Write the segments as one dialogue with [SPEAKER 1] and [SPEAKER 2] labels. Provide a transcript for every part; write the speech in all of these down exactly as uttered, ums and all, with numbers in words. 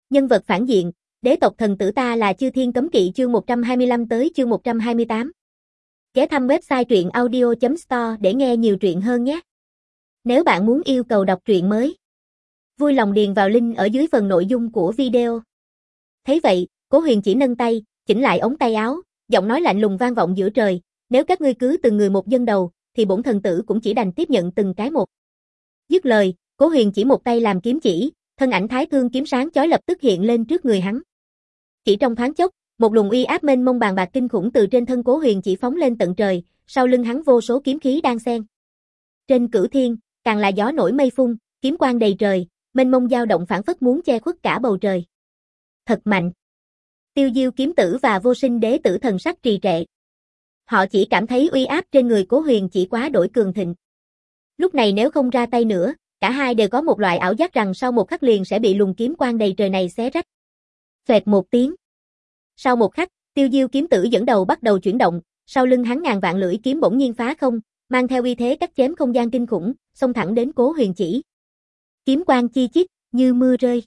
[SPEAKER 1] Nhân vật phản diện, đế tộc thần tử ta là chư thiên cấm kỵ chương một trăm hai mươi lăm tới chương một trăm hai mươi tám. Ghé thăm website truyện audio chấm store để nghe nhiều truyện hơn nhé. Nếu bạn muốn yêu cầu đọc truyện mới, vui lòng điền vào link ở dưới phần nội dung của video. Thấy vậy, Cố Huyền chỉ nâng tay, chỉnh lại ống tay áo, giọng nói lạnh lùng vang vọng giữa trời, nếu các ngươi cứ từng người một dân đầu, thì bổn thần tử cũng chỉ đành tiếp nhận từng cái một. Dứt lời, Cố Huyền chỉ một tay làm kiếm chỉ, thân ảnh thái thương kiếm sáng chói lập tức hiện lên trước người hắn. Chỉ trong thoáng chốc, một luồng uy áp mênh mông bàn bạc kinh khủng từ trên thân Cố Huyền chỉ phóng lên tận trời, sau lưng hắn vô số kiếm khí đang xen. Trên cửu thiên, càng là gió nổi mây phun, kiếm quang đầy trời, mênh mông dao động phảng phất muốn che khuất cả bầu trời. Thật mạnh. Tiêu Diêu kiếm tử và Vô Sinh đế tử thần sắc trì trệ. Họ chỉ cảm thấy uy áp trên người Cố Huyền chỉ quá đổi cường thịnh. Lúc này nếu không ra tay nữa, cả hai đều có một loại ảo giác rằng sau một khắc liền sẽ bị luồng kiếm quang đầy trời này xé rách. Phệt một tiếng. Sau một khắc, Tiêu Diêu kiếm tử dẫn đầu bắt đầu chuyển động, sau lưng hắn ngàn vạn lưỡi kiếm bỗng nhiên phá không, mang theo uy thế cắt chém không gian kinh khủng, xông thẳng đến Cố Huyền chỉ. Kiếm quang chi chít, như mưa rơi.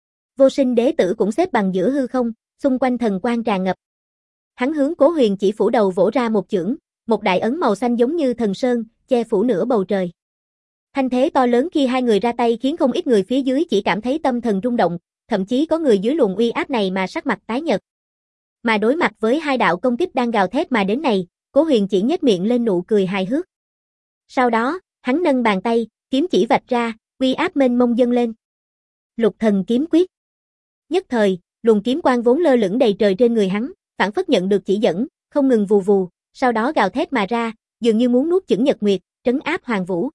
[SPEAKER 1] Vô Sinh đế tử cũng xếp bằng giữa hư không, xung quanh thần quang tràn ngập. Hắn hướng Cố Huyền chỉ phủ đầu vỗ ra một chưởng, một đại ấn màu xanh giống như thần sơn, che phủ nửa bầu trời. Thanh thế to lớn khi hai người ra tay khiến không ít người phía dưới chỉ cảm thấy tâm thần rung động, thậm chí có người dưới luồng uy áp này mà sắc mặt tái nhợt. Mà đối mặt với hai đạo công kích đang gào thét mà đến này, Cố Huyền chỉ nhếch miệng lên nụ cười hài hước. Sau đó, hắn nâng bàn tay, kiếm chỉ vạch ra, uy áp mênh mông dâng lên. Lục thần kiếm quyết. Nhất thời, luồng kiếm quang vốn lơ lửng đầy trời trên người hắn, phảng phất nhận được chỉ dẫn, không ngừng vù vù, sau đó gào thét mà ra, dường như muốn nuốt chửng nhật nguyệt, trấn áp hoàng vũ.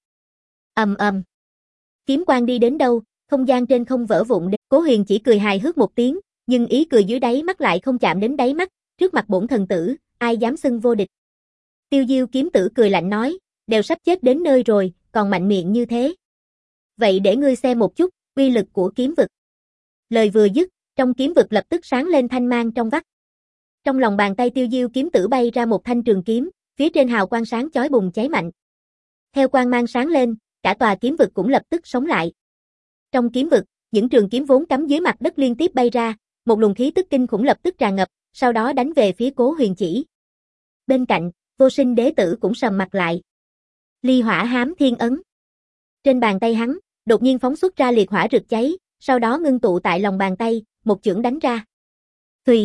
[SPEAKER 1] Ầm ầm. Kiếm quang đi đến đâu, không gian trên không vỡ vụn. Cố Huyền chỉ cười hài hước một tiếng, nhưng ý cười dưới đáy mắt lại không chạm đến đáy mắt, trước mặt bổn thần tử, ai dám xưng vô địch. Tiêu Diêu kiếm tử cười lạnh nói, đều sắp chết đến nơi rồi, còn mạnh miệng như thế. Vậy để ngươi xem một chút, uy lực của kiếm vực. Lời vừa dứt, trong kiếm vực lập tức sáng lên thanh mang trong vắt. Trong lòng bàn tay Tiêu Diêu kiếm tử bay ra một thanh trường kiếm, phía trên hào quang sáng chói bùng cháy mạnh. Theo quang mang sáng lên, cả tòa kiếm vực cũng lập tức sống lại. Trong kiếm vực, những trường kiếm vốn cắm dưới mặt đất liên tiếp bay ra, một luồng khí tức kinh khủng lập tức tràn ngập, sau đó đánh về phía Cố Huyền chỉ. Bên cạnh, Vô Sinh đế tử cũng sầm mặt lại. Ly hỏa hám thiên ấn. Trên bàn tay hắn, đột nhiên phóng xuất ra liệt hỏa rực cháy, sau đó ngưng tụ tại lòng bàn tay, một chưởng đánh ra. Tùy.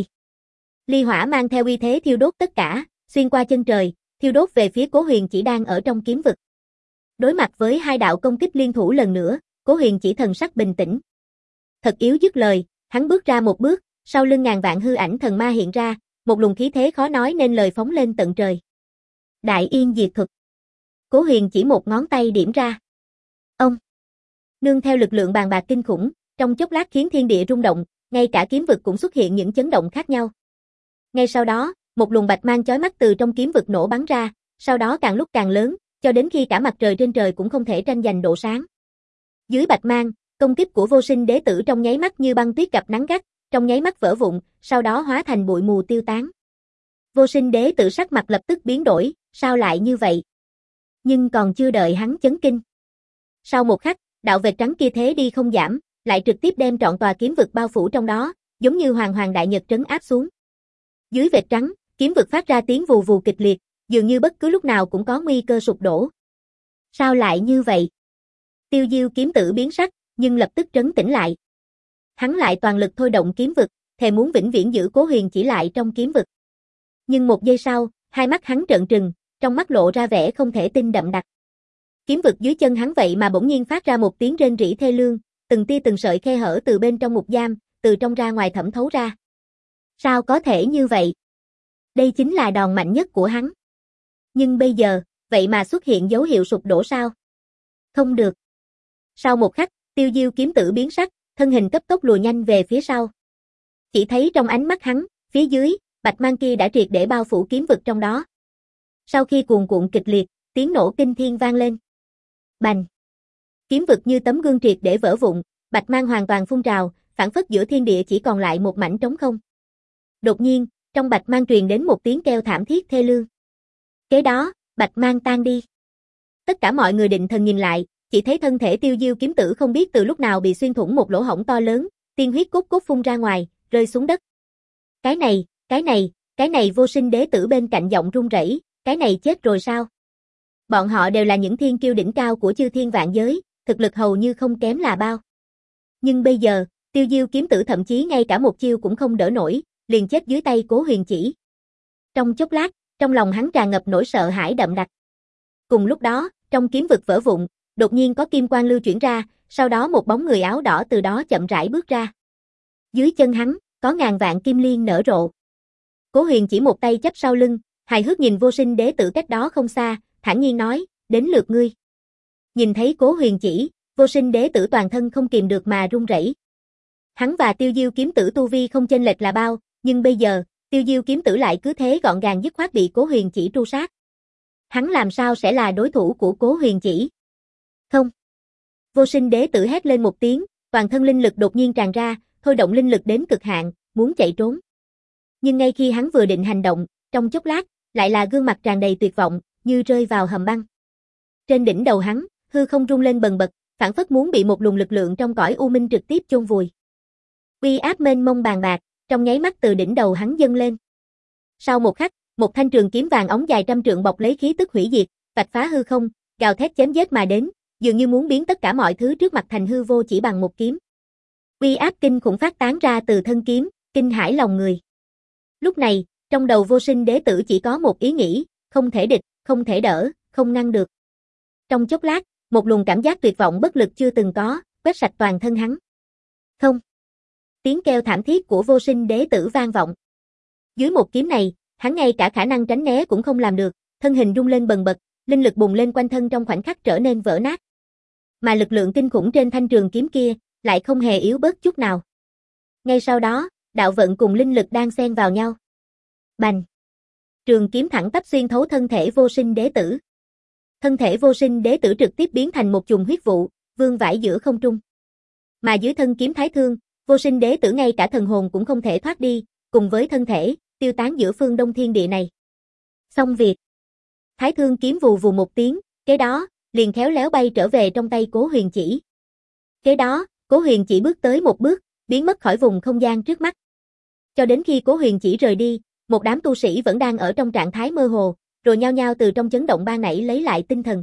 [SPEAKER 1] Ly hỏa mang theo uy thế thiêu đốt tất cả, xuyên qua chân trời, thiêu đốt về phía Cố Huyền chỉ đang ở trong kiếm vực. Đối mặt với hai đạo công kích liên thủ lần nữa, Cố Huyền chỉ thần sắc bình tĩnh. Thật yếu dứt lời, hắn bước ra một bước, sau lưng ngàn vạn hư ảnh thần ma hiện ra, một luồng khí thế khó nói nên lời phóng lên tận trời. Đại Yên Diệt Thuật. Cố Huyền chỉ một ngón tay điểm ra. Ông. Nương theo lực lượng bàn bạc kinh khủng, trong chốc lát khiến thiên địa rung động, ngay cả kiếm vực cũng xuất hiện những chấn động khác nhau. Ngay sau đó, một luồng bạch mang chói mắt từ trong kiếm vực nổ bắn ra, sau đó càng lúc càng lớn, cho đến khi cả mặt trời trên trời cũng không thể tranh giành độ sáng. Dưới bạch mang, công kích của Vô Sinh đế tử trong nháy mắt như băng tuyết gặp nắng gắt, trong nháy mắt vỡ vụn, sau đó hóa thành bụi mù tiêu tán. Vô Sinh đế tử sắc mặt lập tức biến đổi, sao lại như vậy? Nhưng còn chưa đợi hắn chấn kinh. Sau một khắc, đạo vệt trắng kia thế đi không giảm, lại trực tiếp đem trọn tòa kiếm vực bao phủ trong đó, giống như hoàng hoàng đại nhật trấn áp xuống. Dưới vệt trắng, kiếm vực phát ra tiếng vù vù kịch liệt, dường như bất cứ lúc nào cũng có nguy cơ sụp đổ. Sao lại như vậy? Tiêu Diêu kiếm tử biến sắc, nhưng lập tức trấn tĩnh lại. Hắn lại toàn lực thôi động kiếm vực, thề muốn vĩnh viễn giữ Cố Huyền chỉ lại trong kiếm vực. Nhưng một giây sau, hai mắt hắn trợn trừng, trong mắt lộ ra vẻ không thể tin đậm đặc. Kiếm vực dưới chân hắn vậy mà bỗng nhiên phát ra một tiếng rên rỉ thê lương, từng tia từng sợi khe hở từ bên trong ngục giam, từ trong ra ngoài thẩm thấu ra. Sao có thể như vậy? Đây chính là đòn mạnh nhất của hắn. Nhưng bây giờ, vậy mà xuất hiện dấu hiệu sụp đổ sao? Không được. Sau một khắc, Tiêu Diêu kiếm tử biến sắc, thân hình cấp tốc lùa nhanh về phía sau. Chỉ thấy trong ánh mắt hắn, phía dưới, bạch mang kia đã triệt để bao phủ kiếm vực trong đó. Sau khi cuồn cuộn kịch liệt, tiếng nổ kinh thiên vang lên. Bành! Kiếm vực như tấm gương triệt để vỡ vụn, bạch mang hoàn toàn phun trào, phảng phất giữa thiên địa chỉ còn lại một mảnh trống không. Đột nhiên, trong bạch mang truyền đến một tiếng kêu thảm thiết thê lương. Kế đó, bạch mang tan đi. Tất cả mọi người định thần nhìn lại, chỉ thấy thân thể Tiêu Diêu kiếm tử không biết từ lúc nào bị xuyên thủng một lỗ hổng to lớn, tiên huyết cốt cốt phun ra ngoài, rơi xuống đất. Cái này, cái này, cái này Vô Sinh đế tử bên cạnh giọng run rẩy, cái này chết rồi sao? Bọn họ đều là những thiên kiêu đỉnh cao của chư thiên vạn giới, thực lực hầu như không kém là bao. Nhưng bây giờ, Tiêu Diêu kiếm tử thậm chí ngay cả một chiêu cũng không đỡ nổi, liền chết dưới tay Cố Huyền Chỉ. Trong chốc lát, trong lòng hắn tràn ngập nỗi sợ hãi đậm đặc. Cùng lúc đó, trong kiếm vực vỡ vụn, đột nhiên có kim quang lưu chuyển ra, sau đó một bóng người áo đỏ từ đó chậm rãi bước ra. Dưới chân hắn, có ngàn vạn kim liên nở rộ. Cố Huyền Chỉ một tay chắp sau lưng, hài hước nhìn Vô Sinh đế tử cách đó không xa, thản nhiên nói, đến lượt ngươi. Nhìn thấy Cố Huyền Chỉ, Vô Sinh đế tử toàn thân không kìm được mà run rẩy. Hắn và Tiêu Diêu kiếm tử tu vi không chênh lệch là bao, nhưng bây giờ, Tiêu Diêu kiếm tử lại cứ thế gọn gàng dứt khoát bị Cố Huyền Chỉ tru sát. Hắn làm sao sẽ là đối thủ của Cố Huyền Chỉ? Không. Vô Sinh đế tử hét lên một tiếng, toàn thân linh lực đột nhiên tràn ra, thôi động linh lực đến cực hạn, muốn chạy trốn. Nhưng ngay khi hắn vừa định hành động, trong chốc lát, lại là gương mặt tràn đầy tuyệt vọng, như rơi vào hầm băng. Trên đỉnh đầu hắn, hư không rung lên bần bật, phảng phất muốn bị một luồng lực lượng trong cõi u minh trực tiếp chôn vùi. Uy áp mênh mông bàn bạc, trong nháy mắt từ đỉnh đầu hắn dâng lên. Sau một khắc, một thanh trường kiếm vàng óng dài trăm trượng bọc lấy khí tức hủy diệt, vạch phá hư không, gào thét chém giết mà đến, dường như muốn biến tất cả mọi thứ trước mặt thành hư vô chỉ bằng một kiếm. Uy áp kinh khủng phát tán ra từ thân kiếm, kinh hãi lòng người. Lúc này, trong đầu Vô Sinh đế tử chỉ có một ý nghĩ, không thể địch, không thể đỡ, không ngăn được. Trong chốc lát, một luồng cảm giác tuyệt vọng bất lực chưa từng có, quét sạch toàn thân hắn. Không. Tiếng kêu thảm thiết của Vô Sinh đế tử vang vọng. Dưới một kiếm này, hắn ngay cả khả năng tránh né cũng không làm được, thân hình rung lên bần bật, linh lực bùng lên quanh thân trong khoảnh khắc trở nên vỡ nát. Mà lực lượng kinh khủng trên thanh trường kiếm kia, lại không hề yếu bớt chút nào. Ngay sau đó, đạo vận cùng linh lực đang xen vào nhau. Bành! Trường kiếm thẳng tắp xuyên thấu thân thể Vô Sinh đế tử. Thân thể Vô Sinh đế tử trực tiếp biến thành một chùm huyết vụ, vương vãi giữa không trung. Mà dưới thân kiếm thái thương, Vô Sinh đế tử ngay cả thần hồn cũng không thể thoát đi, cùng với thân thể, tiêu tán giữa phương đông thiên địa này. Xong việc. Thái thương kiếm vù vù một tiếng, kế đó, liền khéo léo bay trở về trong tay Cố Huyền Chỉ. Kế đó, Cố Huyền Chỉ bước tới một bước, biến mất khỏi vùng không gian trước mắt. Cho đến khi Cố Huyền Chỉ rời đi, một đám tu sĩ vẫn đang ở trong trạng thái mơ hồ, rồi nhao nhao từ trong chấn động ban nãy lấy lại tinh thần.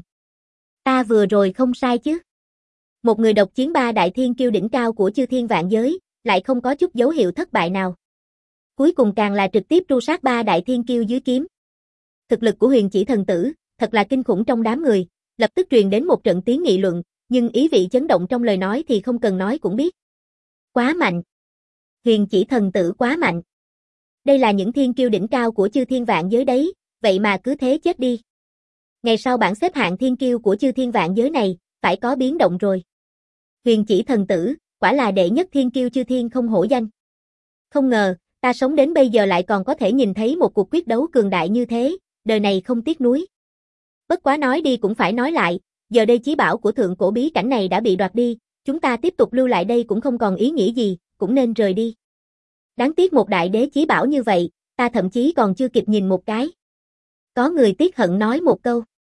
[SPEAKER 1] Ta vừa rồi không sai chứ? Một người độc chiến ba đại thiên kiêu đỉnh cao của chư thiên vạn giới, lại không có chút dấu hiệu thất bại nào. Cuối cùng càng là trực tiếp tru sát ba đại thiên kiêu dưới kiếm. Thực lực của Huyền Chỉ thần tử, thật là kinh khủng trong đám người, lập tức truyền đến một trận tiếng nghị luận, nhưng ý vị chấn động trong lời nói thì không cần nói cũng biết. Quá mạnh. Huyền Chỉ thần tử quá mạnh. Đây là những thiên kiêu đỉnh cao của chư thiên vạn giới đấy, vậy mà cứ thế chết đi. Ngày sau bảng xếp hạng thiên kiêu của chư thiên vạn giới này, phải có biến động rồi. Huyền Chỉ thần tử, quả là đệ nhất thiên kiêu chư thiên không hổ danh. Không ngờ, ta sống đến bây giờ lại còn có thể nhìn thấy một cuộc quyết đấu cường đại như thế, đời này không tiếc nuối. Bất quá nói đi cũng phải nói lại, giờ đây chí bảo của thượng cổ bí cảnh này đã bị đoạt đi, chúng ta tiếp tục lưu lại đây cũng không còn ý nghĩa gì, cũng nên rời đi. Đáng tiếc một đại đế chí bảo như vậy, ta thậm chí còn chưa kịp nhìn một cái. Có người tiếc hận nói một câu.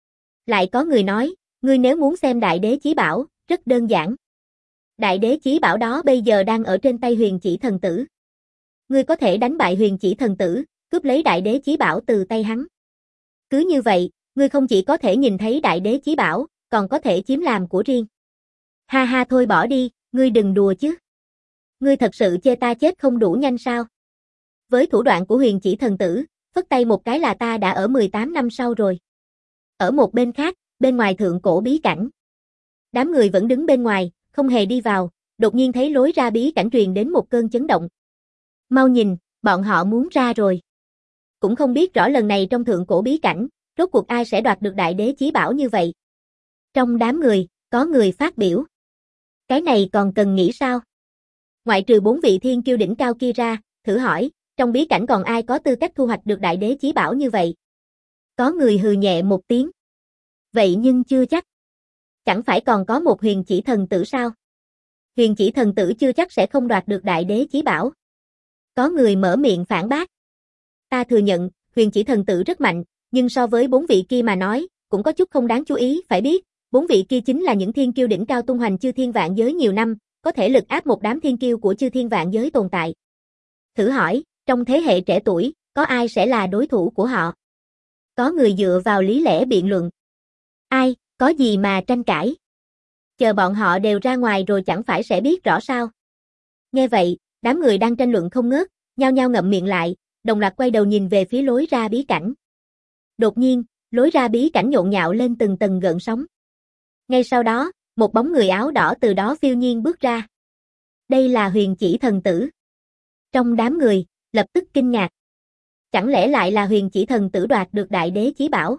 [SPEAKER 1] Lại có người nói, ngươi nếu muốn xem đại đế chí bảo, rất đơn giản. Đại đế chí bảo đó bây giờ đang ở trên tay Huyền Chỉ thần tử. Ngươi có thể đánh bại Huyền Chỉ thần tử, cướp lấy đại đế chí bảo từ tay hắn. Cứ như vậy, ngươi không chỉ có thể nhìn thấy đại đế chí bảo, còn có thể chiếm làm của riêng. Ha ha thôi bỏ đi, ngươi đừng đùa chứ. Ngươi thật sự chê ta chết không đủ nhanh sao? Với thủ đoạn của Huyền Chỉ thần tử, phất tay một cái là ta đã ở mười tám năm sau rồi. Ở một bên khác, bên ngoài thượng cổ bí cảnh. Đám người vẫn đứng bên ngoài, không hề đi vào, đột nhiên thấy lối ra bí cảnh truyền đến một cơn chấn động. Mau nhìn, bọn họ muốn ra rồi. Cũng không biết rõ lần này trong thượng cổ bí cảnh, rốt cuộc ai sẽ đoạt được đại đế chí bảo như vậy. Trong đám người, có người phát biểu. Cái này còn cần nghĩ sao? Ngoại trừ bốn vị thiên kiêu đỉnh cao kia ra, thử hỏi, trong bí cảnh còn ai có tư cách thu hoạch được đại đế chí bảo như vậy? Có người hừ nhẹ một tiếng. Vậy nhưng chưa chắc. Chẳng phải còn có một Huyền Chỉ thần tử sao? Huyền Chỉ thần tử chưa chắc sẽ không đoạt được đại đế chí bảo. Có người mở miệng phản bác. Ta thừa nhận, Huyền Chỉ thần tử rất mạnh, nhưng so với bốn vị kia mà nói, cũng có chút không đáng chú ý, phải biết, bốn vị kia chính là những thiên kiêu đỉnh cao tung hoành chư thiên vạn giới nhiều năm, có thể lực áp một đám thiên kiêu của chư thiên vạn giới tồn tại. Thử hỏi, trong thế hệ trẻ tuổi, có ai sẽ là đối thủ của họ? Có người dựa vào lý lẽ biện luận. Ai, có gì mà tranh cãi? Chờ bọn họ đều ra ngoài rồi chẳng phải sẽ biết rõ sao? Nghe vậy, đám người đang tranh luận không ngớt, nhao nhao ngậm miệng lại, đồng loạt quay đầu nhìn về phía lối ra bí cảnh. Đột nhiên, lối ra bí cảnh nhộn nhạo lên từng tầng gợn sóng. Ngay sau đó, một bóng người áo đỏ từ đó phiêu nhiên bước ra. Đây là Huyền Chỉ thần tử. Trong đám người, lập tức kinh ngạc. Chẳng lẽ lại là Huyền Chỉ thần tử đoạt được Đại Đế Chí Bảo?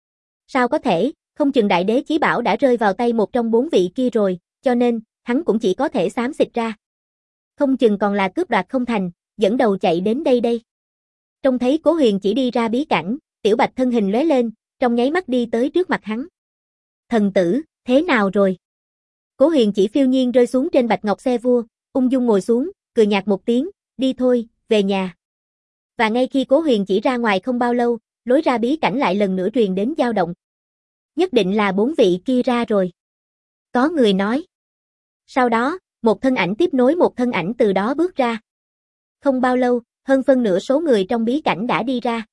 [SPEAKER 1] Sao có thể, không chừng Đại Đế Chí Bảo đã rơi vào tay một trong bốn vị kia rồi, cho nên, hắn cũng chỉ có thể xám xịt ra. Không chừng còn là cướp đoạt không thành, dẫn đầu chạy đến đây đây. Trông thấy Cố Huyền Chỉ đi ra bí cảnh, Tiểu Bạch thân hình lóe lên, trong nháy mắt đi tới trước mặt hắn. Thần tử, thế nào rồi? Cố Huyền Chỉ phiêu nhiên rơi xuống trên bạch ngọc xe vua, ung dung ngồi xuống, cười nhạt một tiếng, đi thôi, về nhà. Và ngay khi Cố Huyền Chỉ ra ngoài không bao lâu, lối ra bí cảnh lại lần nữa truyền đến dao động. Nhất định là bốn vị kia ra rồi. Có người nói. Sau đó, một thân ảnh tiếp nối một thân ảnh từ đó bước ra. Không bao lâu, hơn phân nửa số người trong bí cảnh đã đi ra.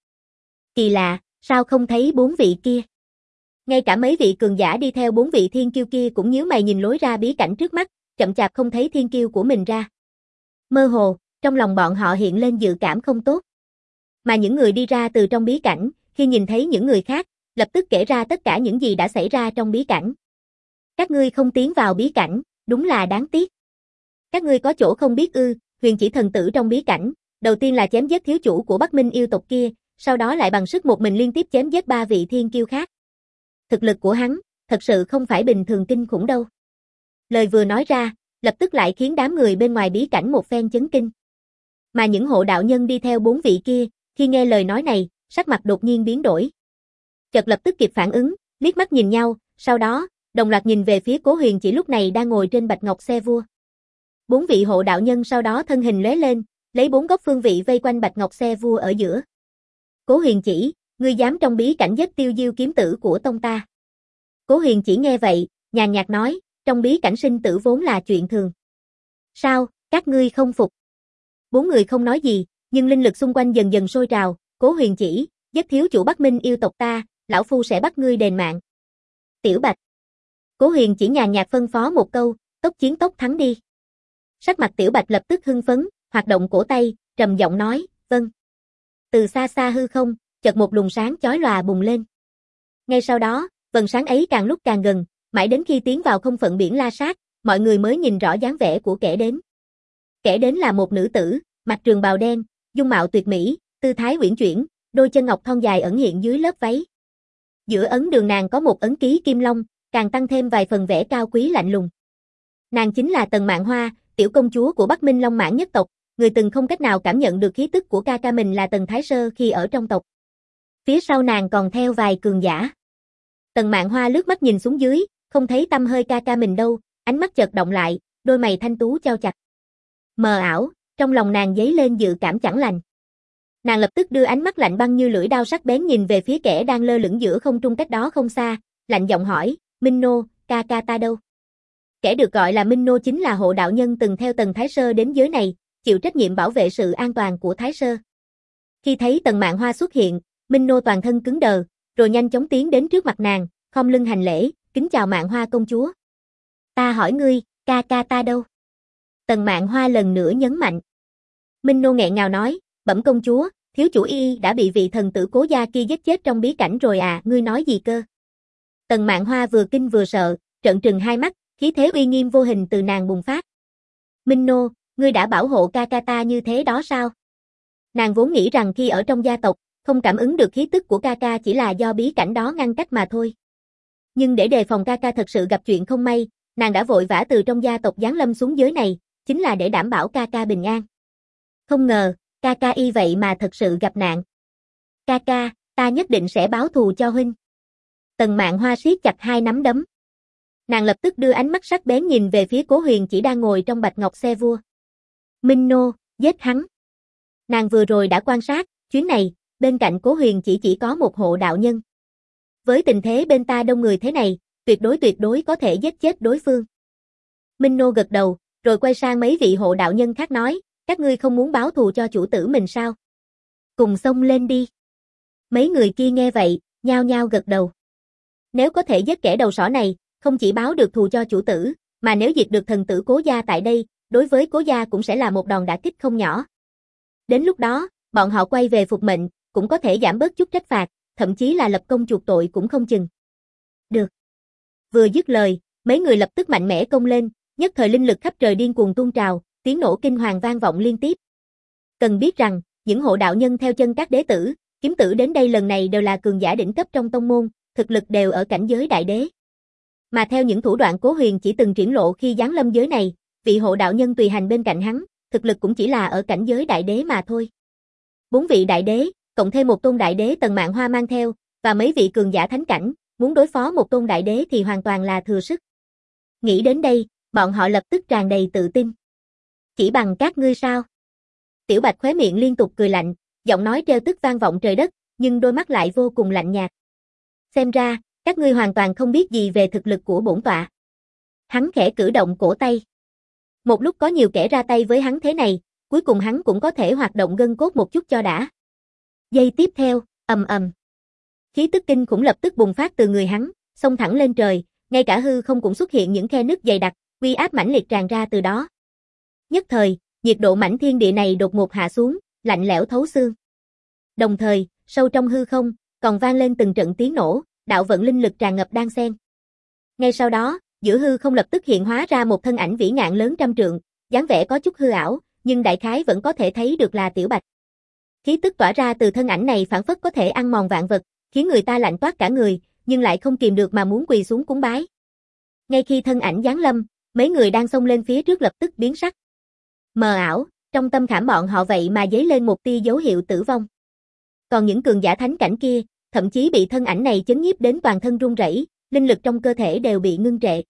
[SPEAKER 1] Kỳ lạ, sao không thấy bốn vị kia? Ngay cả mấy vị cường giả đi theo bốn vị thiên kiêu kia cũng nhíu mày nhìn lối ra bí cảnh trước mắt, chậm chạp không thấy thiên kiêu của mình ra. Mơ hồ, trong lòng bọn họ hiện lên dự cảm không tốt. Mà những người đi ra từ trong bí cảnh, khi nhìn thấy những người khác, lập tức kể ra tất cả những gì đã xảy ra trong bí cảnh. Các ngươi không tiến vào bí cảnh, đúng là đáng tiếc. Các ngươi có chỗ không biết ư? Huyền Chỉ thần tử trong bí cảnh, đầu tiên là chém giết thiếu chủ của Bắc Minh yêu tộc kia, sau đó lại bằng sức một mình liên tiếp chém giết ba vị thiên kiêu khác. Thực lực của hắn, thật sự không phải bình thường kinh khủng đâu. Lời vừa nói ra, lập tức lại khiến đám người bên ngoài bí cảnh một phen chấn kinh. Mà những hộ đạo nhân đi theo bốn vị kia, khi nghe lời nói này, sắc mặt đột nhiên biến đổi. Chợt lập tức kịp phản ứng, liếc mắt nhìn nhau, sau đó, đồng loạt nhìn về phía Cố Huyền Chỉ lúc này đang ngồi trên bạch ngọc xe vua. Bốn vị hộ đạo nhân sau đó thân hình lóe lên, lấy bốn góc phương vị vây quanh bạch ngọc xe vua ở giữa. Cố Huyền Chỉ, ngươi dám trong bí cảnh giết Tiêu Diêu kiếm tử của tông ta? Cố Huyền Chỉ nghe vậy, nhàn nhạt nói, trong bí cảnh sinh tử vốn là chuyện thường. Sao, các ngươi không phục? Bốn người không nói gì, nhưng linh lực xung quanh dần dần sôi trào. Cố Huyền Chỉ, giết thiếu chủ Bắc Minh yêu tộc ta, lão phu sẽ bắt ngươi đền mạng. Tiểu Bạch. Cố Huyền Chỉ nhàn nhạt phân phó một câu, tốc chiến tốc thắng đi. Sắc mặt Tiểu Bạch lập tức hưng phấn, hoạt động cổ tay, trầm giọng nói, vâng. Từ xa xa hư không, chợt một luồng sáng chói lòa bùng lên. Ngay sau đó, vầng sáng ấy càng lúc càng gần, mãi đến khi tiến vào không phận biển La Sát, mọi người mới nhìn rõ dáng vẻ của kẻ đến. Kẻ đến là một nữ tử, mặc trường bào đen, dung mạo tuyệt mỹ, tư thái uyển chuyển, đôi chân ngọc thon dài ẩn hiện dưới lớp váy. Giữa ấn đường nàng có một ấn ký kim long, càng tăng thêm vài phần vẻ cao quý lạnh lùng. Nàng chính là Tần Mạn Hoa, tiểu công chúa của Bắc Minh Long Mãn nhất tộc, người từng không cách nào cảm nhận được khí tức của ca ca mình là Tần Thái Sơ khi ở trong tộc. Phía sau nàng còn theo vài cường giả. Tần Mạn Hoa lướt mắt nhìn xuống dưới, không thấy tăm hơi ca ca mình đâu, ánh mắt chợt động lại, đôi mày thanh tú chau chặt. Mờ ảo, trong lòng nàng dấy lên dự cảm chẳng lành. Nàng lập tức đưa ánh mắt lạnh băng như lưỡi đao sắc bén nhìn về phía kẻ đang lơ lửng giữa không trung cách đó không xa, lạnh giọng hỏi, Minh Nô, ca ca ta đâu? Kẻ được gọi là Minh Nô chính là hộ đạo nhân từng theo Tần Thái Sơ đến giới này, chịu trách nhiệm bảo vệ sự an toàn của Thái Sơ. Khi thấy Tần Mạn Hoa xuất hiện, Minh Nô toàn thân cứng đờ, rồi nhanh chóng tiến đến trước mặt nàng, khom lưng hành lễ, kính chào Mạn Hoa công chúa. Ta hỏi ngươi, ca ca ta đâu? Tần Mạn Hoa lần nữa nhấn mạnh. Minh Nô nghẹn ngào nói, bẩm công chúa, thiếu chủ y đã bị vị thần tử Cố gia kia giết chết trong bí cảnh rồi à, ngươi nói gì cơ? Tần Mạn Hoa vừa kinh vừa sợ, trợn trừng hai mắt, khí thế uy nghiêm vô hình từ nàng bùng phát. Minh Nô, ngươi đã bảo hộ ca ca ta như thế đó sao? Nàng vốn nghĩ rằng khi ở trong gia tộc, không cảm ứng được khí tức của ca ca chỉ là do bí cảnh đó ngăn cách mà thôi. Nhưng để đề phòng ca ca thật sự gặp chuyện không may, nàng đã vội vã từ trong gia tộc giáng lâm xuống giới này, chính là để đảm bảo ca ca bình an. Không ngờ, ca ca y vậy mà thật sự gặp nạn. Ca ca, ta nhất định sẽ báo thù cho huynh. Tần Mạn Hoa siết chặt hai nắm đấm. Nàng lập tức đưa ánh mắt sắc bén nhìn về phía Cố Huyền Chỉ đang ngồi trong bạch ngọc xe vua. Minh Nô, giết hắn. Nàng vừa rồi đã quan sát, chuyến này, bên cạnh Cố Huyền Chỉ chỉ có một hộ đạo nhân. Với tình thế bên ta đông người thế này, tuyệt đối tuyệt đối có thể giết chết đối phương. Minh Nô gật đầu, rồi quay sang mấy vị hộ đạo nhân khác nói, các ngươi không muốn báo thù cho chủ tử mình sao? Cùng xông lên đi. Mấy người kia nghe vậy, nhao nhao gật đầu. Nếu có thể giết kẻ đầu sỏ này, không chỉ báo được thù cho chủ tử, mà nếu diệt được thần tử Cố gia tại đây, đối với Cố gia cũng sẽ là một đòn đả kích không nhỏ. Đến lúc đó, bọn họ quay về phục mệnh, cũng có thể giảm bớt chút trách phạt, thậm chí là lập công chuộc tội cũng không chừng. Được. Vừa dứt lời, mấy người lập tức mạnh mẽ công lên, nhất thời linh lực khắp trời điên cuồng tuôn trào, tiếng nổ kinh hoàng vang vọng liên tiếp. Cần biết rằng, những hộ đạo nhân theo chân các đế tử, kiếm tử đến đây lần này đều là cường giả đỉnh cấp trong tông môn, thực lực đều ở cảnh giới đại đế. Mà theo những thủ đoạn Cố Huyền chỉ từng triển lộ khi giáng lâm giới này, vị hộ đạo nhân tùy hành bên cạnh hắn, thực lực cũng chỉ là ở cảnh giới đại đế mà thôi. Bốn vị đại đế, cộng thêm một tôn đại đế Tần Mạn Hoa mang theo, và mấy vị cường giả thánh cảnh, muốn đối phó một tôn đại đế thì hoàn toàn là thừa sức. Nghĩ đến đây, bọn họ lập tức tràn đầy tự tin. Chỉ bằng các ngươi sao? Tiểu Bạch khóe miệng liên tục cười lạnh, giọng nói trêu tức vang vọng trời đất, nhưng đôi mắt lại vô cùng lạnh nhạt. Xem ra, các ngươi hoàn toàn không biết gì về thực lực của bổn tọa. Hắn khẽ cử động cổ tay. Một lúc có nhiều kẻ ra tay với hắn thế này, cuối cùng hắn cũng có thể hoạt động gân cốt một chút cho đã. Giây tiếp theo, ầm ầm. Khí tức kinh khủng lập tức bùng phát từ người hắn, xông thẳng lên trời, ngay cả hư không cũng xuất hiện những khe nứt dày đặc, uy áp mãnh liệt tràn ra từ đó. Nhất thời, nhiệt độ mảnh thiên địa này đột ngột hạ xuống, lạnh lẽo thấu xương. Đồng thời, sâu trong hư không, còn vang lên từng trận tiếng nổ, đạo vận linh lực tràn ngập đan xen. Ngay sau đó, giữa hư không lập tức hiện hóa ra một thân ảnh vĩ ngạn lớn trăm trượng, dáng vẻ có chút hư ảo, nhưng đại khái vẫn có thể thấy được là Tiểu Bạch. Khí tức tỏa ra từ thân ảnh này phảng phất có thể ăn mòn vạn vật, khiến người ta lạnh toát cả người, nhưng lại không kìm được mà muốn quỳ xuống cúng bái. Ngay khi thân ảnh giáng lâm, mấy người đang xông lên phía trước lập tức biến sắc. Mờ ảo, trong tâm khảm bọn họ vậy mà dấy lên một tia dấu hiệu tử vong. Còn những cường giả thánh cảnh kia, thậm chí bị thân ảnh này chấn nhiếp đến toàn thân run rẩy, linh lực trong cơ thể đều bị ngưng trệ.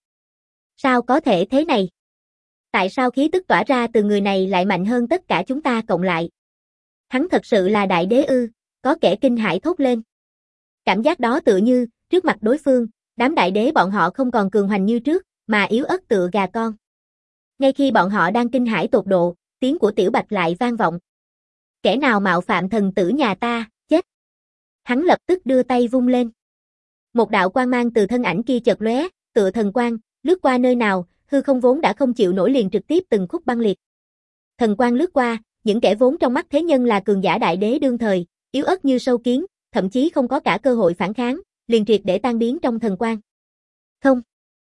[SPEAKER 1] Sao có thể thế này? Tại sao khí tức tỏa ra từ người này lại mạnh hơn tất cả chúng ta cộng lại? Hắn thật sự là đại đế ư? Có kẻ kinh hãi thốt lên. Cảm giác đó tựa như, trước mặt đối phương, đám đại đế bọn họ không còn cường hoành như trước, mà yếu ớt tựa gà con. Ngay khi bọn họ đang kinh hãi tột độ, tiếng của Tiểu Bạch lại vang vọng. Kẻ nào mạo phạm thần tử nhà ta, chết. Hắn lập tức đưa tay vung lên. Một đạo quang mang từ thân ảnh kia chợt lóe, tựa thần quang, lướt qua nơi nào, hư không vốn đã không chịu nổi liền trực tiếp từng khúc băng liệt. Thần quang lướt qua, những kẻ vốn trong mắt thế nhân là cường giả đại đế đương thời, yếu ớt như sâu kiến, thậm chí không có cả cơ hội phản kháng, liền triệt để tan biến trong thần quang. Không.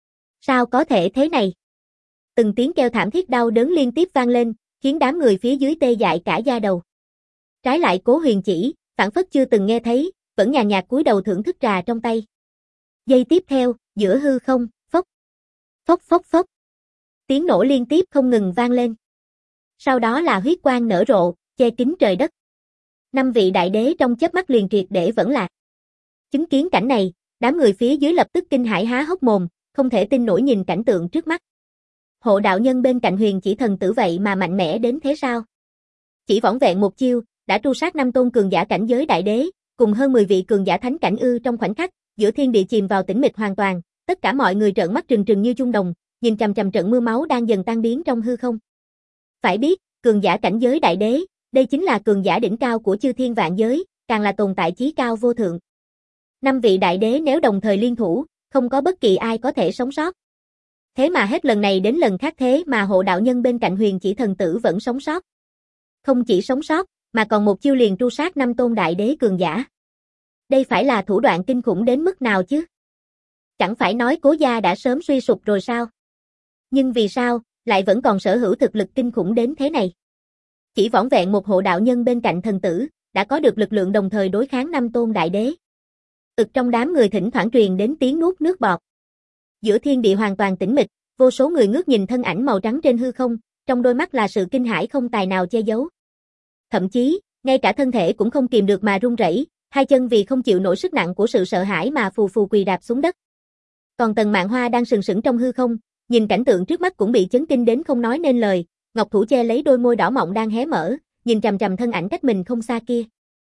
[SPEAKER 1] Sao có thể thế này? Từng tiếng kêu thảm thiết đau đớn liên tiếp vang lên, khiến đám người phía dưới tê dại cả da đầu. Trái lại Cố Huyền chỉ, phảng phất chưa từng nghe thấy, vẫn nhàn nhạt cúi đầu thưởng thức trà trong tay. Giây tiếp theo, giữa hư không, phốc, phốc phốc phốc. Tiếng nổ liên tiếp không ngừng vang lên. Sau đó là huyết quang nở rộ, che kín trời đất. Năm vị đại đế trong chớp mắt liền triệt để vẫn lạc. Chứng kiến cảnh này, đám người phía dưới lập tức kinh hãi há hốc mồm, không thể tin nổi nhìn cảnh tượng trước mắt. Hộ đạo nhân bên cạnh Huyền chỉ thần tử vậy mà mạnh mẽ đến thế sao? Chỉ vỏn vẹn một chiêu, đã tru sát năm tôn cường giả cảnh giới đại đế, cùng hơn mười vị cường giả thánh cảnh ư trong khoảnh khắc, giữa thiên địa chìm vào tĩnh mịch hoàn toàn, tất cả mọi người trợn mắt trừng trừng như chung đồng, nhìn chằm chằm trận mưa máu đang dần tan biến trong hư không. Phải biết, cường giả cảnh giới đại đế, đây chính là cường giả đỉnh cao của chư thiên vạn giới, càng là tồn tại chí cao vô thượng. Năm vị đại đế nếu đồng thời liên thủ, không có bất kỳ ai có thể sống sót. Thế mà hết lần này đến lần khác thế mà hộ đạo nhân bên cạnh Huyền chỉ thần tử vẫn sống sót. Không chỉ sống sót, mà còn một chiêu liền tru sát năm tôn đại đế cường giả. Đây phải là thủ đoạn kinh khủng đến mức nào chứ? Chẳng phải nói Cố gia đã sớm suy sụp rồi sao? Nhưng vì sao, lại vẫn còn sở hữu thực lực kinh khủng đến thế này? Chỉ vỏn vẹn một hộ đạo nhân bên cạnh thần tử, đã có được lực lượng đồng thời đối kháng năm tôn đại đế. Ực trong đám người thỉnh thoảng truyền đến tiếng nuốt nước bọt. Giữa thiên địa hoàn toàn tĩnh mịch, vô số người ngước nhìn thân ảnh màu trắng trên hư không, trong đôi mắt là sự kinh hãi không tài nào che giấu. Thậm chí, ngay cả thân thể cũng không kìm được mà run rẩy, hai chân vì không chịu nổi sức nặng của sự sợ hãi mà phù phù quỳ đạp xuống đất. Còn Tần Mạn Hoa đang sừng sững trong hư không, nhìn cảnh tượng trước mắt cũng bị chấn kinh đến không nói nên lời, ngọc thủ che lấy đôi môi đỏ mọng đang hé mở, nhìn chằm chằm thân ảnh cách mình không xa kia.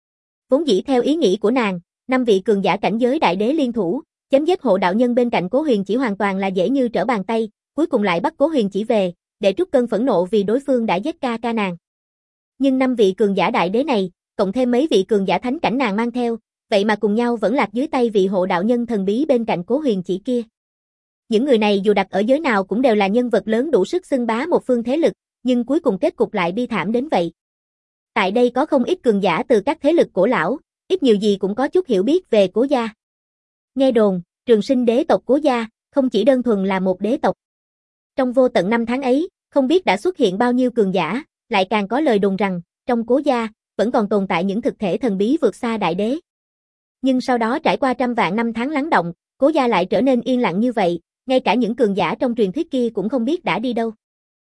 [SPEAKER 1] Vốn dĩ theo ý nghĩ của nàng, năm vị cường giả cảnh giới đại đế liên thủ, chém giết hộ đạo nhân bên cạnh Cố Huyền chỉ hoàn toàn là dễ như trở bàn tay, cuối cùng lại bắt Cố Huyền chỉ về, để trút cơn phẫn nộ vì đối phương đã giết ca ca nàng. Nhưng năm vị cường giả đại đế này, cộng thêm mấy vị cường giả thánh cảnh nàng mang theo, vậy mà cùng nhau vẫn lạc dưới tay vị hộ đạo nhân thần bí bên cạnh Cố Huyền Chỉ kia. Những người này dù đặt ở giới nào cũng đều là nhân vật lớn đủ sức xưng bá một phương thế lực, nhưng cuối cùng kết cục lại bi thảm đến vậy. Tại đây có không ít cường giả từ các thế lực cổ lão, ít nhiều gì cũng có chút hiểu biết về Cố gia. Nghe đồn, Trường Sinh đế tộc Cố gia, không chỉ đơn thuần là một đế tộc. Trong vô tận năm tháng ấy, không biết đã xuất hiện bao nhiêu cường giả, lại càng có lời đồn rằng, trong Cố gia, vẫn còn tồn tại những thực thể thần bí vượt xa đại đế. Nhưng sau đó trải qua trăm vạn năm tháng lắng động, Cố gia lại trở nên yên lặng như vậy, ngay cả những cường giả trong truyền thuyết kia cũng không biết đã đi đâu.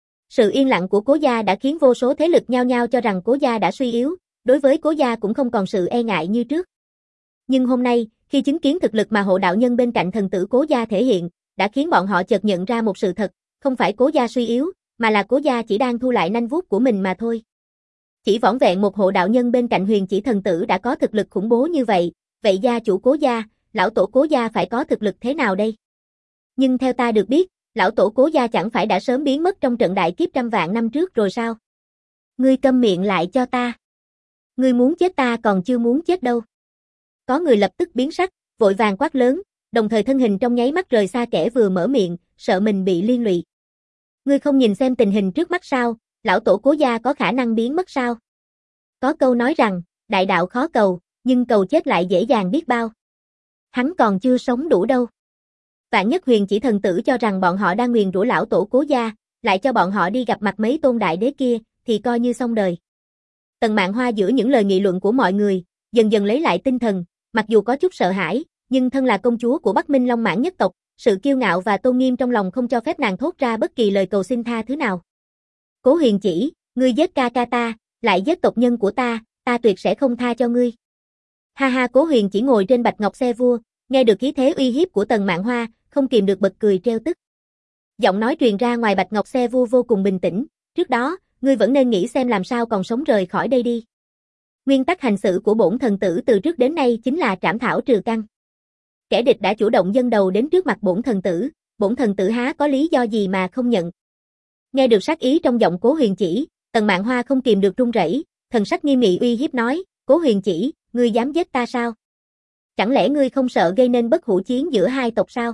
[SPEAKER 1] Sự yên lặng của Cố gia đã khiến vô số thế lực nhao nhao cho rằng Cố gia đã suy yếu, đối với Cố gia cũng không còn sự e ngại như trước. Nhưng hôm nay, khi chứng kiến thực lực mà hộ đạo nhân bên cạnh thần tử Cố gia thể hiện, đã khiến bọn họ chợt nhận ra một sự thật, không phải Cố gia suy yếu, mà là Cố gia chỉ đang thu lại nanh vuốt của mình mà thôi. Chỉ vỏn vẹn một hộ đạo nhân bên cạnh Huyền Chỉ thần tử đã có thực lực khủng bố như vậy, vậy gia chủ Cố gia, lão tổ Cố gia phải có thực lực thế nào đây? Nhưng theo ta được biết, lão tổ Cố gia chẳng phải đã sớm biến mất trong trận đại kiếp trăm vạn năm trước rồi sao? Ngươi câm miệng lại cho ta. Ngươi muốn chết ta còn chưa muốn chết đâu. Có người lập tức biến sắc, vội vàng quát lớn, đồng thời thân hình trong nháy mắt rời xa kẻ vừa mở miệng, sợ mình bị liên lụy. Ngươi không nhìn xem tình hình trước mắt sao, lão tổ Cố gia có khả năng biến mất sao? Có câu nói rằng, đại đạo khó cầu, nhưng cầu chết lại dễ dàng biết bao. Hắn còn chưa sống đủ đâu. Vạn nhất Huyền Chỉ thần tử cho rằng bọn họ đang nguyền rủa lão tổ Cố gia, lại cho bọn họ đi gặp mặt mấy tôn đại đế kia, thì coi như xong đời. Tần Mạn Hoa giữa những lời nghị luận của mọi người, dần dần lấy lại tinh thần, mặc dù có chút sợ hãi, nhưng thân là công chúa của Bắc Minh Long Mãn nhất tộc, sự kiêu ngạo và tôn nghiêm trong lòng không cho phép nàng thốt ra bất kỳ lời cầu xin tha thứ nào. Cố Huyền Chỉ, ngươi giết ca ca ta, lại giết tộc nhân của ta, ta tuyệt sẽ không tha cho ngươi. Ha ha, Cố Huyền Chỉ ngồi trên bạch ngọc xe vua, nghe được khí thế uy hiếp của Tần Mạn Hoa, không kìm được bật cười trêu tức. Giọng nói truyền ra ngoài bạch ngọc xe vua vô cùng bình tĩnh, trước đó, ngươi vẫn nên nghĩ xem làm sao còn sống rời khỏi đây đi. Nguyên tắc hành sự của bổn thần tử từ trước đến nay chính là trảm thảo trừ căn. Kẻ địch đã chủ động dâng đầu đến trước mặt bổn thần tử, bổn thần tử há có lý do gì mà không nhận. Nghe được sát ý trong giọng Cố Huyền Chỉ, Tần Mạn Hoa không kìm được run rẩy, thần sắc nghiêm nghị uy hiếp nói, Cố Huyền Chỉ, ngươi dám giết ta sao? Chẳng lẽ ngươi không sợ gây nên bất hủ chiến giữa hai tộc sao?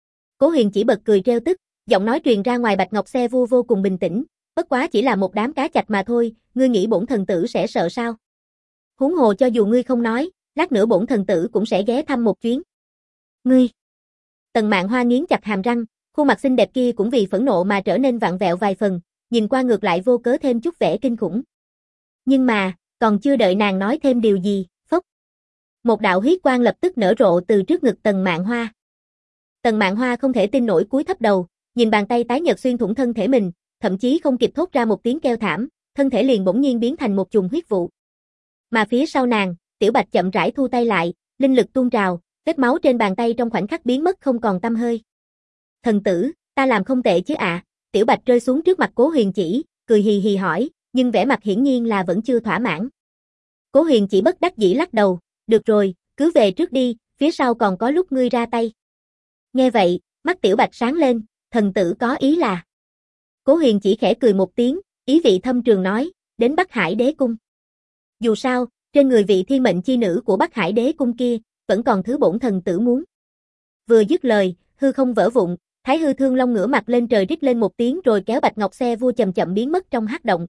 [SPEAKER 1] Cố Huyền Chỉ bật cười trêu tức, giọng nói truyền ra ngoài bạch ngọc xe vua vô cùng bình tĩnh, bất quá chỉ là một đám cá chạch mà thôi, ngươi nghĩ bổn thần tử sẽ sợ sao? Huống hồ cho dù ngươi không nói, lát nữa bổn thần tử cũng sẽ ghé thăm một chuyến. Ngươi! Tần Mạn Hoa nghiến chặt hàm răng, khuôn mặt xinh đẹp kia cũng vì phẫn nộ mà trở nên vặn vẹo vài phần, nhìn qua ngược lại vô cớ thêm chút vẻ kinh khủng. Nhưng mà, còn chưa đợi nàng nói thêm điều gì, phốc. Một đạo huyết quang lập tức nở rộ từ trước ngực Tần Mạn Hoa. Tần Mạn Hoa không thể tin nổi cúi thấp đầu, nhìn bàn tay tái nhợt xuyên thủng thân thể mình, thậm chí không kịp thốt ra một tiếng kêu thảm, thân thể liền bỗng nhiên biến thành một chùm huyết vụ. Mà phía sau nàng, Tiểu Bạch chậm rãi thu tay lại, linh lực tuôn trào, vết máu trên bàn tay trong khoảnh khắc biến mất không còn tăm hơi. Thần tử, ta làm không tệ chứ ạ? À? Tiểu Bạch rơi xuống trước mặt Cố Huyền Chỉ, cười hì hì hỏi, nhưng vẻ mặt hiển nhiên là vẫn chưa thỏa mãn. Cố Huyền Chỉ bất đắc dĩ lắc đầu, được rồi, cứ về trước đi, phía sau còn có lúc ngươi ra tay. Nghe vậy, mắt Tiểu Bạch sáng lên, thần tử có ý là. Cố Huyền Chỉ khẽ cười một tiếng, ý vị thâm trường nói, đến Bắc Hải Đế Cung. Dù sao, trên người vị thiên mệnh chi nữ của Bắc Hải Đế Cung kia, vẫn còn thứ bổn thần tử muốn. Vừa dứt lời, hư không vỡ vụn, Thái Hư Thương Long ngửa mặt lên trời rít lên một tiếng rồi kéo bạch ngọc xe vua chậm chậm biến mất trong hắc động.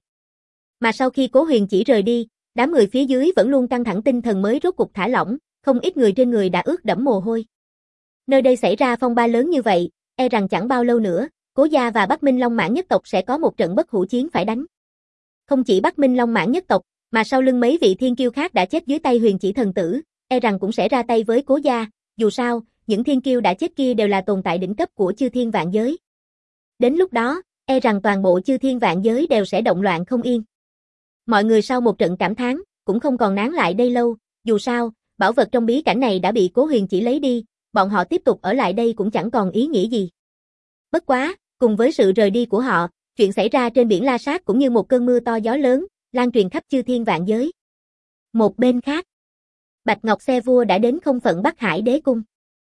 [SPEAKER 1] Mà sau khi Cố Huyền Chỉ rời đi, đám người phía dưới vẫn luôn căng thẳng tinh thần mới rốt cục thả lỏng, không ít người trên người đã ướt đẫm mồ hôi. Nơi đây xảy ra phong ba lớn như vậy, e rằng chẳng bao lâu nữa, Cố gia và Bắc Minh Long Mãn nhất tộc sẽ có một trận bất hủ chiến phải đánh. Không chỉ Bắc Minh Long Mãn nhất tộc, mà sau lưng mấy vị thiên kiêu khác đã chết dưới tay Huyền Chỉ thần tử, e rằng cũng sẽ ra tay với Cố gia, dù sao, những thiên kiêu đã chết kia đều là tồn tại đỉnh cấp của chư thiên vạn giới. Đến lúc đó, e rằng toàn bộ chư thiên vạn giới đều sẽ động loạn không yên. Mọi người sau một trận cảm thán, cũng không còn nán lại đây lâu, dù sao, bảo vật trong bí cảnh này đã bị Cố Huyền Chỉ lấy đi, bọn họ tiếp tục ở lại đây cũng chẳng còn ý nghĩa gì. Bất quá, cùng với sự rời đi của họ, chuyện xảy ra trên biển La Sát cũng như một cơn mưa to gió lớn, lan truyền khắp chư thiên vạn giới. Một bên khác, Bạch Ngọc Xe Vua đã đến không phận Bắc Hải Đế Cung.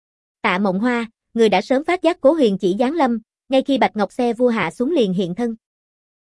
[SPEAKER 1] Tạ Mộng Hoa, người đã sớm phát giác Cố Huyền Chỉ giáng lâm, ngay khi Bạch Ngọc Xe Vua hạ xuống liền hiện thân.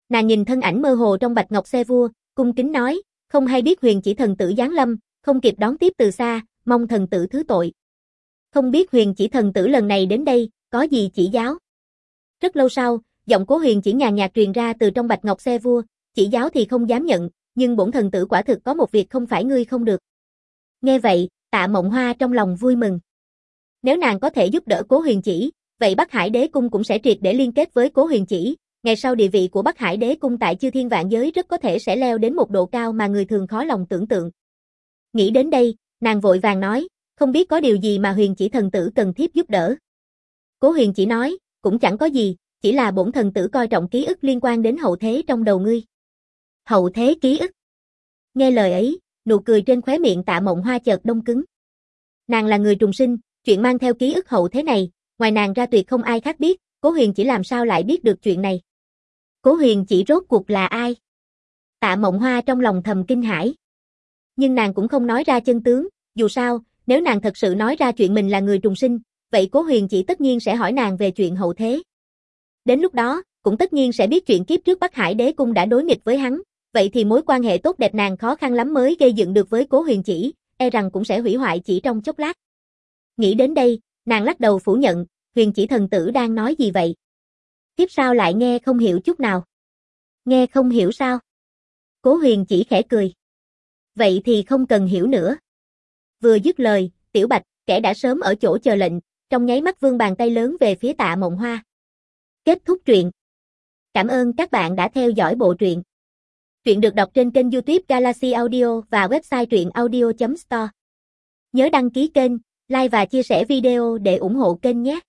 [SPEAKER 1] Nàng nhìn thân ảnh mơ hồ trong bạch ngọc xe vua, cung kính nói, không hay biết Huyền Chỉ thần tử giáng lâm, không kịp đón tiếp từ xa, mong thần tử thứ tội. Không biết Huyền Chỉ thần tử lần này đến đây, có gì chỉ giáo? Rất lâu sau, giọng Cố Huyền Chỉ nhàn nhạt truyền ra từ trong bạch ngọc xe vua, chỉ giáo thì không dám nhận, nhưng bổn thần tử quả thực có một việc không phải ngươi không được. Nghe vậy, Tạ Mộng Hoa trong lòng vui mừng. Nếu nàng có thể giúp đỡ Cố Huyền Chỉ, vậy Bắc Hải Đế Cung cũng sẽ triệt để liên kết với Cố Huyền Chỉ, ngày sau địa vị của Bắc Hải Đế Cung tại chư thiên vạn giới rất có thể sẽ leo đến một độ cao mà người thường khó lòng tưởng tượng. Nghĩ đến đây, nàng vội vàng nói, không biết có điều gì mà Huyền Chỉ thần tử cần thiếp giúp đỡ. Cố Huyền Chỉ nói, cũng chẳng có gì, chỉ là bổn thần tử coi trọng ký ức liên quan đến hậu thế trong đầu ngươi. Hậu thế ký ức. Nghe lời ấy, nụ cười trên khóe miệng Tạ Mộng Hoa chợt đông cứng. Nàng là người trùng sinh, chuyện mang theo ký ức hậu thế này, ngoài nàng ra tuyệt không ai khác biết, Cố Huyền Chỉ làm sao lại biết được chuyện này. Cố Huyền Chỉ rốt cuộc là ai? Tạ Mộng Hoa trong lòng thầm kinh hãi. Nhưng nàng cũng không nói ra chân tướng, dù sao, nếu nàng thật sự nói ra chuyện mình là người trùng sinh, vậy Cố Huyền Chỉ tất nhiên sẽ hỏi nàng về chuyện hậu thế. Đến lúc đó, cũng tất nhiên sẽ biết chuyện kiếp trước Bắc Hải Đế Cung đã đối nghịch với hắn, vậy thì mối quan hệ tốt đẹp nàng khó khăn lắm mới gây dựng được với Cố Huyền Chỉ, e rằng cũng sẽ hủy hoại chỉ trong chốc lát. Nghĩ đến đây, nàng lắc đầu phủ nhận, Huyền Chỉ thần tử đang nói gì vậy? Tiếp sao lại nghe không hiểu chút nào? Nghe không hiểu sao? Cố Huyền Chỉ khẽ cười. Vậy thì không cần hiểu nữa. Vừa dứt lời, Tiểu Bạch, kẻ đã sớm ở chỗ chờ lệnh, trong nháy mắt vươn bàn tay lớn về phía Tạ Mộng Hoa. Kết thúc truyện. Cảm ơn các bạn đã theo dõi bộ truyện. Truyện được đọc trên kênh YouTube Galaxy Audio và website truyện audio chấm store. Nhớ đăng ký kênh, like và chia sẻ video để ủng hộ kênh nhé.